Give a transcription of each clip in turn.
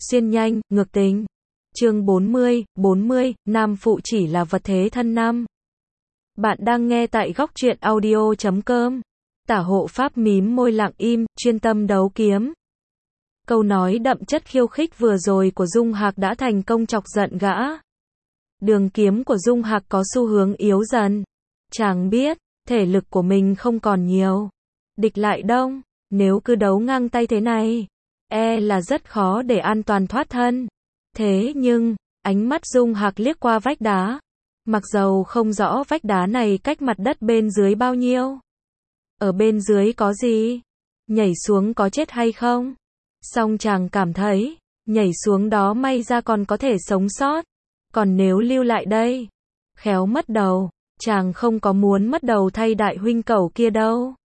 xuyên nhanh, ngược tình. Chương 40, nam phụ chỉ là vật thế thân năm. Bạn đang nghe tại góc truyện audio.com. Tả hộ pháp mím môi lặng im, chuyên tâm đấu kiếm. Câu nói đậm chất khiêu khích vừa rồi của Dung Hạc đã thành công chọc giận gã. Đường kiếm của Dung Hạc có xu hướng yếu dần. Chàng biết, thể lực của mình không còn nhiều. Địch lại đông, nếu cứ đấu ngang tay thế này, là rất khó để an toàn thoát thân. Thế nhưng, ánh mắt Dung Hạc liếc qua vách đá. Mặc dầu không rõ vách đá này cách mặt đất bên dưới bao nhiêu. Ở bên dưới có gì? Nhảy xuống có chết hay không? Song chàng cảm thấy, nhảy xuống đó may ra còn có thể sống sót. Còn nếu lưu lại đây, khéo mất đầu. Chàng không có muốn mất đầu thay đại huynh cẩu kia đâu.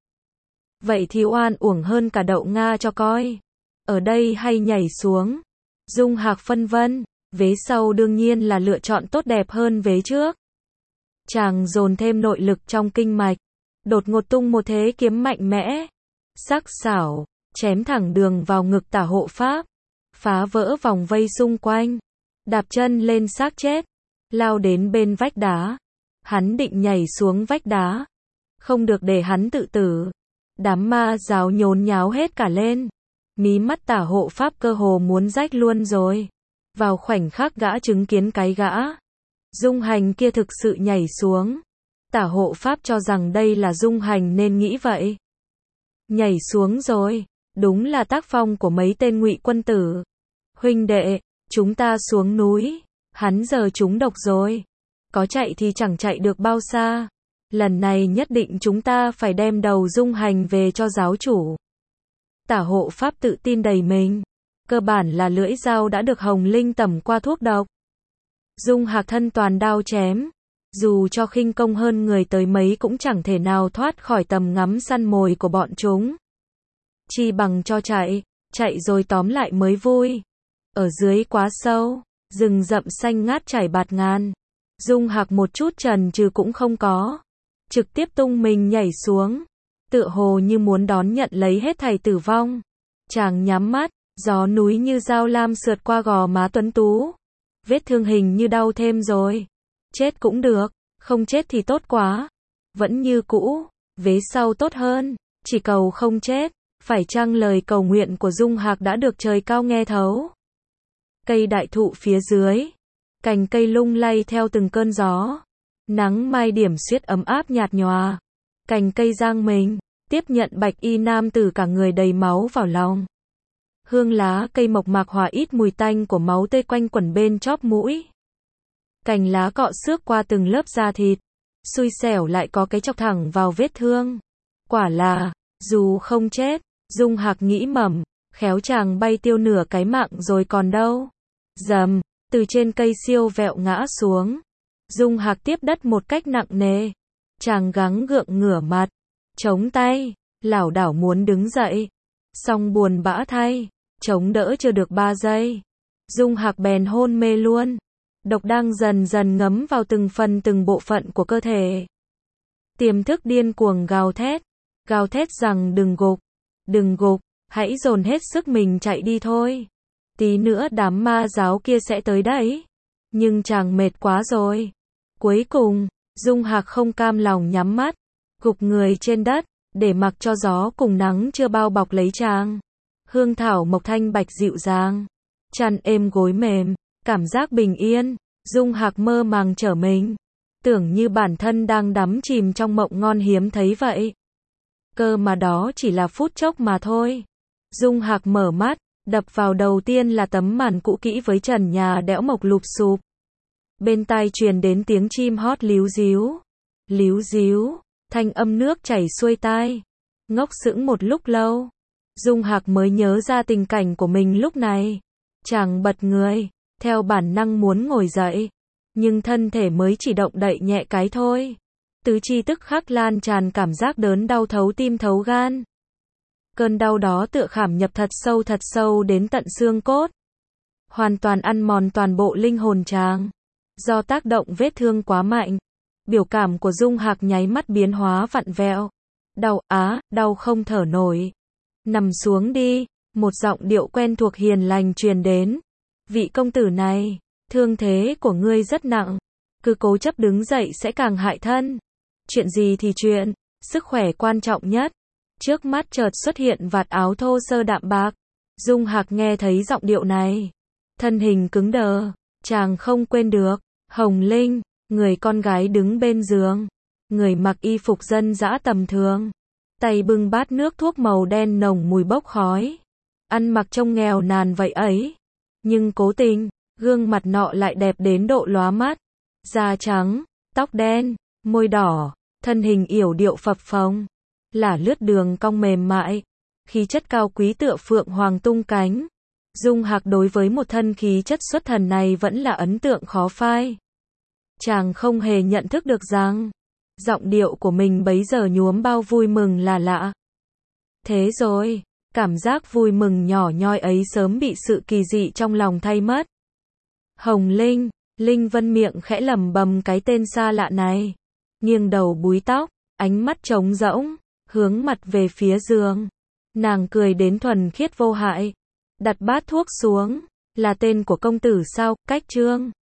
Vậy thì oan uổng hơn cả đậu Nga cho coi. Ở đây hay nhảy xuống? Dung Hạc phân vân, vế sau đương nhiên là lựa chọn tốt đẹp hơn vế trước. Chàng dồn thêm nội lực trong kinh mạch, đột ngột tung một thế kiếm mạnh mẽ, sắc sảo, chém thẳng đường vào ngực Tả hộ pháp, phá vỡ vòng vây xung quanh, đạp chân lên xác chết, lao đến bên vách đá. Hắn định nhảy xuống vách đá, không được để hắn tự tử. Đám ma giáo nhốn nháo hết cả lên. Mí mắt Tả hộ pháp cơ hồ muốn rách luôn rồi. Vào khoảnh khắc gã chứng kiến cái gã Dung Hành kia thực sự nhảy xuống. Tả hộ pháp cho rằng đây là Dung Hành nên nghĩ vậy. Nhảy xuống rồi, đúng là tác phong của mấy tên ngụy quân tử. Huynh đệ, chúng ta xuống núi, hắn giờ trúng độc rồi. Có chạy thì chẳng chạy được bao xa. Lần này nhất định chúng ta phải đem đầu Dung Hành về cho giáo chủ. Tả hộ pháp tự tin đầy mình. Cơ bản là lưỡi dao đã được Hồng Linh tẩm qua thuốc độc. Dung Hạc thân toàn đao chém. Dù cho khinh công hơn người tới mấy cũng chẳng thể nào thoát khỏi tầm ngắm săn mồi của bọn chúng. Chi bằng cho chạy rồi tóm lại mới vui. Ở dưới quá sâu, rừng rậm xanh ngát chảy bạt ngàn. Dung Hạc một chút chần chừ cũng không có. Trực tiếp tung mình nhảy xuống. Tựa hồ như muốn đón nhận lấy hết thảy tử vong. Chàng nhắm mắt, gió núi như dao lam sượt qua gò má tuấn tú. Vết thương hình như đau thêm rồi. Chết cũng được, không chết thì tốt quá. Vẫn như cũ, vế sau tốt hơn, chỉ cầu không chết. Phải chăng lời cầu nguyện của Dung Hạc đã được trời cao nghe thấu? Cây đại thụ phía dưới, cành cây lung lay theo từng cơn gió. Nắng mai điểm xuyết ấm áp nhạt nhòa. Cành cây giang mình, tiếp nhận bạch y nam tử cả người đầy máu vào lòng. Hương lá cây mộc mạc hòa ít mùi tanh của máu tươi quanh quẩn bên chóp mũi. Cành lá cọ xước qua từng lớp da thịt. Xui xẻo lại có cái chọc thẳng vào vết thương. Quả là, dù không chết, Dung Hạc nghĩ mẩm, khéo chàng bay tiêu nửa cái mạng rồi còn đâu. Dầm, từ trên cây siêu vẹo ngã xuống. Dung Hạc tiếp đất một cách nặng nề. Chàng gắng gượng ngửa mặt, chống tay, lảo đảo muốn đứng dậy. Song buồn bã thay, chống đỡ chưa được 3 giây. Dung Hạc bèn hôn mê luôn. Độc đang dần dần ngấm vào từng phần từng bộ phận của cơ thể. Tiềm thức điên cuồng gào thét rằng đừng gục, hãy dồn hết sức mình chạy đi thôi. Tí nữa đám ma giáo kia sẽ tới đấy. Nhưng chàng mệt quá rồi. Cuối cùng, Dung Hạc không cam lòng nhắm mắt, gục người trên đất, để mặc cho gió cùng nắng chưa bao bọc lấy chàng. Hương thảo mộc thanh bạch dịu dàng, chăn êm gối mềm, cảm giác bình yên. Dung Hạc mơ màng trở mình, tưởng như bản thân đang đắm chìm trong mộng ngon hiếm thấy vậy. Cơ mà đó chỉ là phút chốc mà thôi. Dung Hạc mở mắt, đập vào đầu tiên là tấm màn cũ kỹ với trần nhà đẽo mộc lụp xụp. Bên tai truyền đến tiếng chim hót líu díu, thanh âm nước chảy xuôi tai. Ngốc sững một lúc lâu, Dung Hạc mới nhớ ra tình cảnh của mình lúc này. Chàng bật người, theo bản năng muốn ngồi dậy, nhưng thân thể mới chỉ động đậy nhẹ cái thôi. Tứ chi tức khắc lan tràn cảm giác đớn đau thấu tim thấu gan. Cơn đau đó tựa khảm nhập thật sâu đến tận xương cốt. Hoàn toàn ăn mòn toàn bộ linh hồn chàng. Do tác động vết thương quá mạnh, biểu cảm của Dung Hạc nháy mắt biến hóa vặn vẹo. Đau không thở nổi. Nằm xuống đi, một giọng điệu quen thuộc hiền lành truyền đến, Vị công tử này, thương thế của ngươi rất nặng. Cứ cố chấp đứng dậy sẽ càng hại thân. Chuyện gì thì chuyện, sức khỏe quan trọng nhất. Trước mắt chợt xuất hiện vạt áo thô sơ đạm bạc. Dung Hạc nghe thấy giọng điệu này. Thân hình cứng đờ, chàng không quên được. Hồng Linh, người con gái đứng bên giường. Người mặc y phục dân dã tầm thường. Tay bưng bát nước thuốc màu đen nồng mùi bốc khói. Ăn mặc trông nghèo nàn vậy ấy. Nhưng cố tình, gương mặt nọ lại đẹp đến độ lóa mắt. Da trắng, tóc đen, môi đỏ, thân hình yểu điệu phập phồng. Là lướt đường cong mềm mại. Khí chất cao quý tựa phượng hoàng tung cánh. Dung Hạc đối với một thân khí chất xuất thần này vẫn là ấn tượng khó phai. Chàng không hề nhận thức được rằng giọng điệu của mình bấy giờ nhuốm bao vui mừng là lạ. Thế rồi, cảm giác vui mừng nhỏ nhoi ấy sớm bị sự kỳ dị trong lòng thay mất. Hồng Linh, Linh Vân miệng khẽ lẩm bẩm cái tên xa lạ này. Nghiêng đầu búi tóc, ánh mắt trống rỗng, hướng mặt về phía giường. Nàng cười đến thuần khiết vô hại. Đặt bát thuốc xuống. Là tên của công tử sao, Cách Trương.